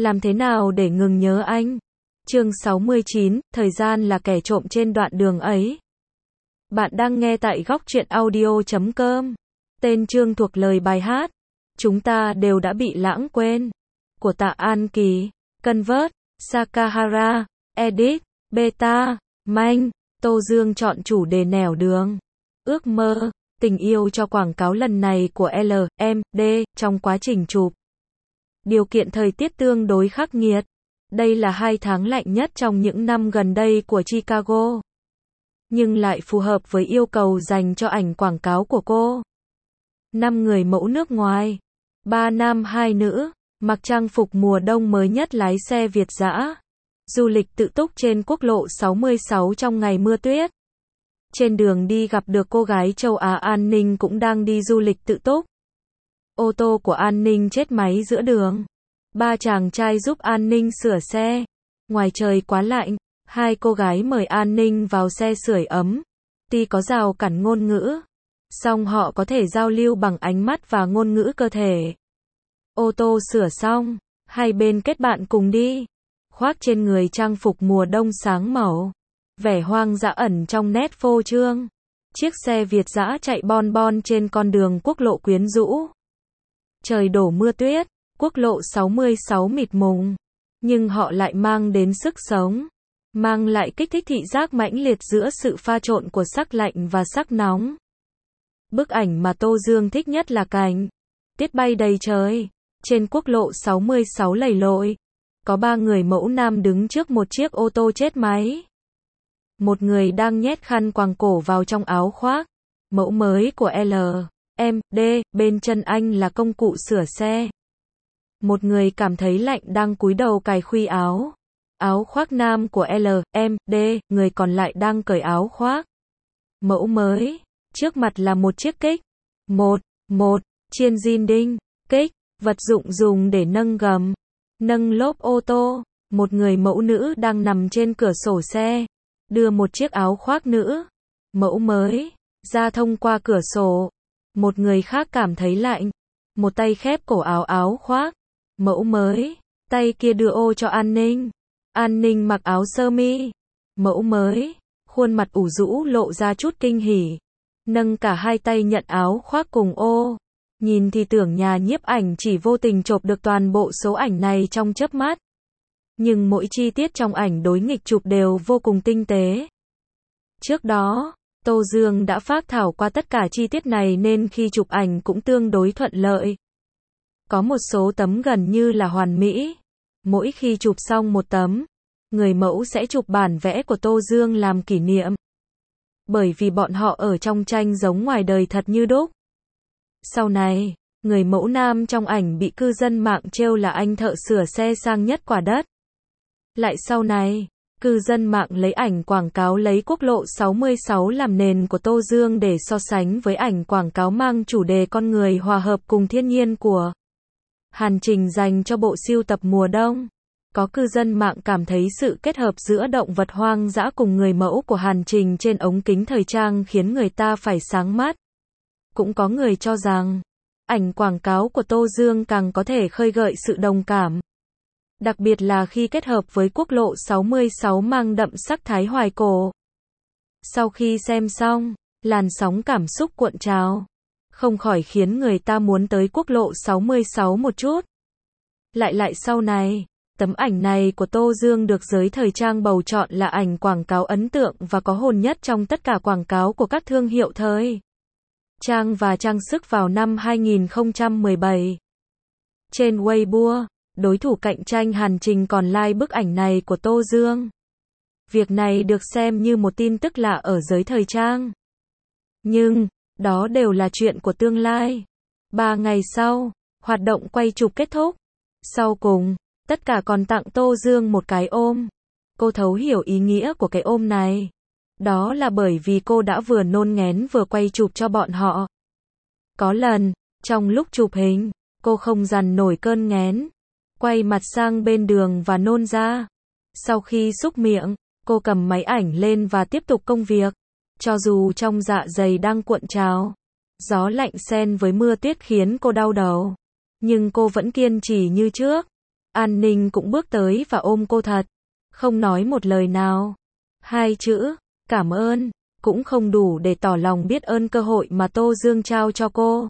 Làm thế nào để ngừng nhớ anh? Chương 69, thời gian là kẻ trộm trên đoạn đường ấy. Bạn đang nghe tại góc truyện audio.com. Tên chương thuộc lời bài hát. Chúng ta đều đã bị lãng quên. Của Tạ An Kỳ. Convert, Sakahara, Edit, Beta, Manh. Tô Dương chọn chủ đề nẻo đường. Ước mơ, tình yêu cho quảng cáo lần này của LMD trong quá trình chụp. Điều kiện thời tiết tương đối khắc nghiệt. Đây là 2 tháng lạnh nhất trong những năm gần đây của Chicago. Nhưng lại phù hợp với yêu cầu dành cho ảnh quảng cáo của cô. 5 người mẫu nước ngoài, 3 nam 2 nữ, mặc trang phục mùa đông mới nhất lái xe Việt dã. Du lịch tự túc trên quốc lộ 66 trong ngày mưa tuyết. Trên đường đi gặp được cô gái châu Á An Ninh cũng đang đi du lịch tự túc. Ô tô của An Ninh chết máy giữa đường. 3 chàng trai giúp An Ninh sửa xe. Ngoài trời quá lạnh, 2 cô gái mời An Ninh vào xe sưởi ấm. Tuy có rào cản ngôn ngữ, song họ có thể giao lưu bằng ánh mắt và ngôn ngữ cơ thể. Ô tô sửa xong, hai bên kết bạn cùng đi. Khoác trên người trang phục mùa đông sáng màu. Vẻ hoang dã ẩn trong nét phô trương. Chiếc xe Việt dã chạy bon bon trên con đường quốc lộ quyến rũ. Trời đổ mưa tuyết, quốc lộ 66 mịt mùng. Nhưng họ lại mang đến sức sống. Mang lại kích thích thị giác mãnh liệt giữa sự pha trộn của sắc lạnh và sắc nóng. Bức ảnh mà Tô Dương thích nhất là cảnh tiết bay đầy trời. Trên quốc lộ 66 lầy lội. Có 3 người mẫu nam đứng trước một chiếc ô tô chết máy. Một người đang nhét khăn quàng cổ vào trong áo khoác. Mẫu mới của LMD, bên chân anh là công cụ sửa xe. Một người cảm thấy lạnh đang cúi đầu cài khuy áo. Áo khoác nam của LMD, người còn lại đang cởi áo khoác. Mẫu mới, trước mặt là một chiếc kích. Chiên zin đinh, kích, vật dụng dùng để nâng gầm, nâng lốp ô tô. Một người mẫu nữ đang nằm trên cửa sổ xe, đưa một chiếc áo khoác nữ, mẫu mới, ra thông qua cửa sổ. Một người khác cảm thấy lạnh, một tay khép cổ áo khoác, mẫu mới, tay kia đưa ô cho An Ninh. An Ninh mặc áo sơ mi, mẫu mới, khuôn mặt ủ rũ lộ ra chút kinh hỉ, nâng cả hai tay nhận áo khoác cùng ô. Nhìn thì tưởng nhà nhiếp ảnh chỉ vô tình chộp được toàn bộ số ảnh này trong chớp mắt. Nhưng mỗi chi tiết trong ảnh đối nghịch chụp đều vô cùng tinh tế. Trước đó, Tô Dương đã phác thảo qua tất cả chi tiết này nên khi chụp ảnh cũng tương đối thuận lợi. Có một số tấm gần như là hoàn mỹ. Mỗi khi chụp xong một tấm, người mẫu sẽ chụp bản vẽ của Tô Dương làm kỷ niệm. Bởi vì bọn họ ở trong tranh giống ngoài đời thật như đúc. Sau này, người mẫu nam trong ảnh bị cư dân mạng trêu là anh thợ sửa xe sang nhất quả đất. Lại sau này, cư dân mạng lấy ảnh quảng cáo lấy quốc lộ 66 làm nền của Tô Dương để so sánh với ảnh quảng cáo mang chủ đề con người hòa hợp cùng thiên nhiên của Hàn Trình dành cho bộ sưu tập mùa đông. Có cư dân mạng cảm thấy sự kết hợp giữa động vật hoang dã cùng người mẫu của Hàn Trình trên ống kính thời trang khiến người ta phải sáng mắt. Cũng có người cho rằng, ảnh quảng cáo của Tô Dương càng có thể khơi gợi sự đồng cảm. Đặc biệt là khi kết hợp với quốc lộ 66 mang đậm sắc thái hoài cổ. Sau khi xem xong, làn sóng cảm xúc cuộn trào, không khỏi khiến người ta muốn tới quốc lộ 66 một chút. Lại sau này, tấm ảnh này của Tô Dương được giới thời trang bầu chọn là ảnh quảng cáo ấn tượng và có hồn nhất trong tất cả quảng cáo của các thương hiệu thời trang và trang sức vào năm 2017. Trên Weibo, đối thủ cạnh tranh Hàn Trình còn like bức ảnh này của Tô Dương. Việc này được xem như một tin tức lạ ở giới thời trang. Nhưng, đó đều là chuyện của tương lai. 3 ngày sau, hoạt động quay chụp kết thúc. Sau cùng, tất cả còn tặng Tô Dương một cái ôm. Cô thấu hiểu ý nghĩa của cái ôm này. Đó là bởi vì cô đã vừa nôn nghén vừa quay chụp cho bọn họ. Có lần, trong lúc chụp hình, cô không dằn nổi cơn nghén. Quay mặt sang bên đường và nôn ra. Sau khi súc miệng, cô cầm máy ảnh lên và tiếp tục công việc. Cho dù trong dạ dày đang cuộn trào, gió lạnh xen với mưa tuyết khiến cô đau đầu. Nhưng cô vẫn kiên trì như trước. An Ninh cũng bước tới và ôm cô thật, không nói một lời nào. Hai chữ, cảm ơn, cũng không đủ để tỏ lòng biết ơn cơ hội mà Tô Dương trao cho cô.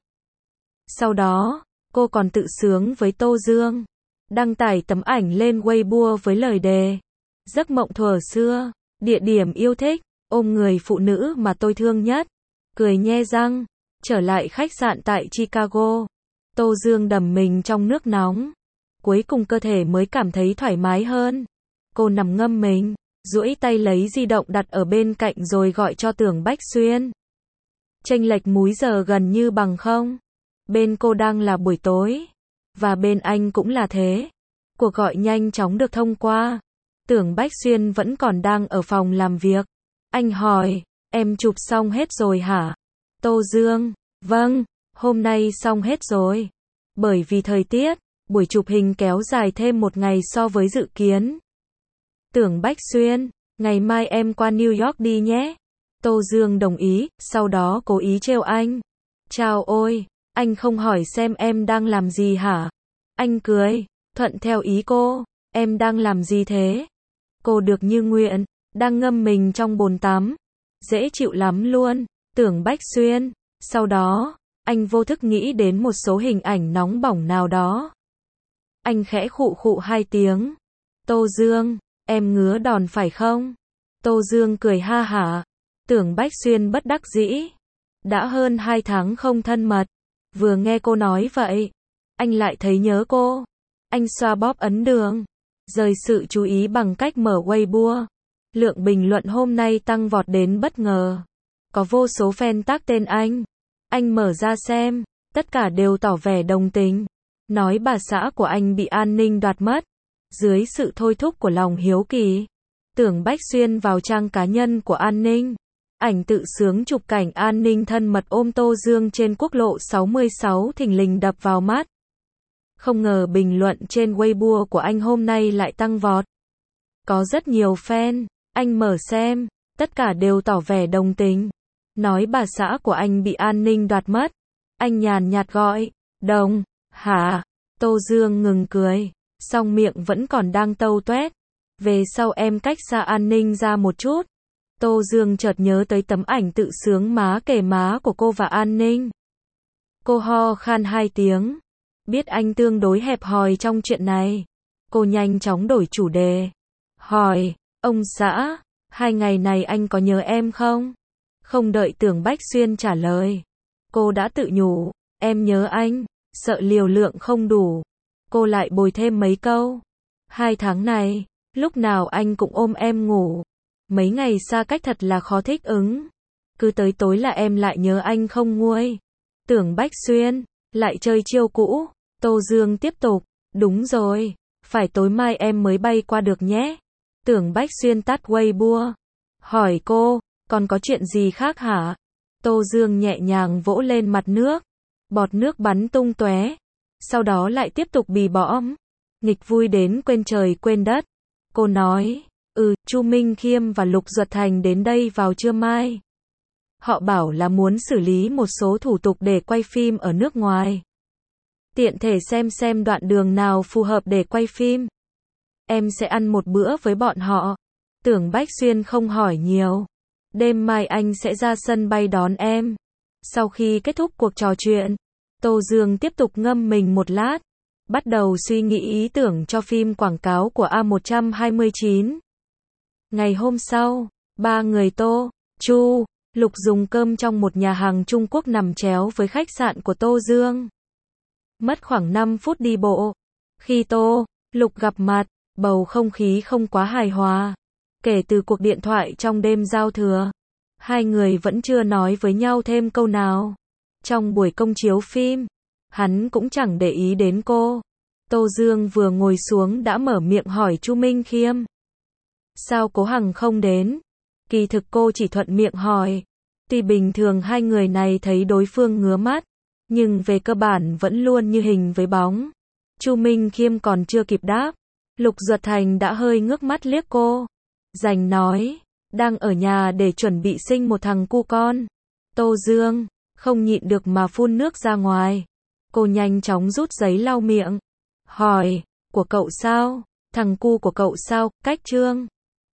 Sau đó, cô còn tự sướng với Tô Dương, đăng tải tấm ảnh lên Weibo với lời đề: giấc mộng thuở xưa, địa điểm yêu thích, ôm người phụ nữ mà tôi thương nhất, cười nhe răng, trở lại khách sạn tại Chicago. Tô Dương đầm mình trong nước nóng, cuối cùng cơ thể mới cảm thấy thoải mái hơn. Cô nằm ngâm mình, duỗi tay lấy di động đặt ở bên cạnh rồi gọi cho Tưởng Bách Xuyên. Chênh lệch múi giờ gần như bằng không. Bên cô đang là buổi tối, và bên anh cũng là thế. Cuộc gọi nhanh chóng được thông qua. Tưởng Bách Xuyên vẫn còn đang ở phòng làm việc. Anh hỏi, em chụp xong hết rồi hả? Tô Dương, vâng, hôm nay xong hết rồi. Bởi vì thời tiết, buổi chụp hình kéo dài thêm một ngày so với dự kiến. Tưởng Bách Xuyên, ngày mai em qua New York đi nhé. Tô Dương đồng ý, sau đó cố ý trêu anh. Chào ôi, anh không hỏi xem em đang làm gì hả? Anh cười, thuận theo ý cô, em đang làm gì thế? Cô được như nguyện, đang ngâm mình trong bồn tắm. Dễ chịu lắm luôn, Tưởng Bách Xuyên. Sau đó, anh vô thức nghĩ đến một số hình ảnh nóng bỏng nào đó. Anh khẽ khụ khụ 2 tiếng. Tô Dương, em ngứa đòn phải không? Tô Dương cười ha hả. Tưởng Bách Xuyên bất đắc dĩ. Đã hơn 2 tháng không thân mật. Vừa nghe cô nói vậy, anh lại thấy nhớ cô. Anh xoa bóp ấn đường, rời sự chú ý bằng cách mở Weibo. Lượng bình luận hôm nay tăng vọt đến bất ngờ. Có vô số fan tag tên anh. Anh mở ra xem, tất cả đều tỏ vẻ đồng tình. Nói bà xã của anh bị an ninh đoạt mất. Dưới sự thôi thúc của lòng hiếu kỳ, Tưởng Bách Xuyên vào trang cá nhân của An Ninh. Ảnh tự sướng chụp cảnh An Ninh thân mật ôm Tô Dương trên quốc lộ 66 thình lình đập vào mắt. Không ngờ bình luận trên Weibo của anh hôm nay lại tăng vọt. Có rất nhiều fan, anh mở xem, tất cả đều tỏ vẻ đồng tình. Nói bà xã của anh bị an ninh đoạt mất. Anh nhàn nhạt gọi, đồng, hả? Tô Dương ngừng cười, song miệng vẫn còn đang tâu toét. Về sau em cách xa an ninh ra một chút. Tô Dương chợt nhớ tới tấm ảnh tự sướng má kề má của cô và an ninh. Cô ho khan 2 tiếng. Biết anh tương đối hẹp hòi trong chuyện này. Cô nhanh chóng đổi chủ đề. Hỏi, ông xã, 2 ngày này anh có nhớ em không? Không đợi Tưởng Bách Xuyên trả lời. Cô đã tự nhủ, em nhớ anh, sợ liều lượng không đủ. Cô lại bồi thêm mấy câu. 2 tháng này, lúc nào anh cũng ôm em ngủ. Mấy ngày xa cách thật là khó thích ứng. Cứ tới tối là em lại nhớ anh không nguôi. Tưởng Bách Xuyên, lại chơi chiêu cũ. Tô Dương tiếp tục, đúng rồi, phải tối mai em mới bay qua được nhé. Tưởng Bách Xuyên tắt Weibo. Hỏi cô, còn có chuyện gì khác hả? Tô Dương nhẹ nhàng vỗ lên mặt nước. Bọt nước bắn tung tóe. Sau đó lại tiếp tục bì bõm. Nghịch vui đến quên trời quên đất. Cô nói, Chu Minh Khiêm và Lục Duật Thành đến đây vào trưa mai. Họ bảo là muốn xử lý một số thủ tục để quay phim ở nước ngoài. Tiện thể xem đoạn đường nào phù hợp để quay phim. Em sẽ ăn một bữa với bọn họ. Tưởng Bách Xuyên không hỏi nhiều. Đêm mai anh sẽ ra sân bay đón em. Sau khi kết thúc cuộc trò chuyện, Tô Dương tiếp tục ngâm mình một lát. Bắt đầu suy nghĩ ý tưởng cho phim quảng cáo của A129. Ngày hôm sau, 3 người Tô, Chu, Lục dùng cơm trong một nhà hàng Trung Quốc nằm chéo với khách sạn của Tô Dương. Mất khoảng 5 phút đi bộ. Khi Tô, Lục gặp mặt, bầu không khí không quá hài hòa. Kể từ cuộc điện thoại trong đêm giao thừa, hai người vẫn chưa nói với nhau thêm câu nào. Trong buổi công chiếu phim, hắn cũng chẳng để ý đến cô. Tô Dương vừa ngồi xuống đã mở miệng hỏi Chu Minh Khiêm. Sao Cố Hằng không đến? Kỳ thực cô chỉ thuận miệng hỏi. Tuy bình thường hai người này thấy đối phương ngứa mắt, nhưng về cơ bản vẫn luôn như hình với bóng. Chu Minh Khiêm còn chưa kịp đáp, Lục Duật Thành đã hơi ngước mắt liếc cô. Rành nói, đang ở nhà để chuẩn bị sinh một thằng cu con. Tô Dương, không nhịn được mà phun nước ra ngoài. Cô nhanh chóng rút giấy lau miệng. Hỏi, Của cậu sao? Thằng cu của cậu sao? Cách Trương.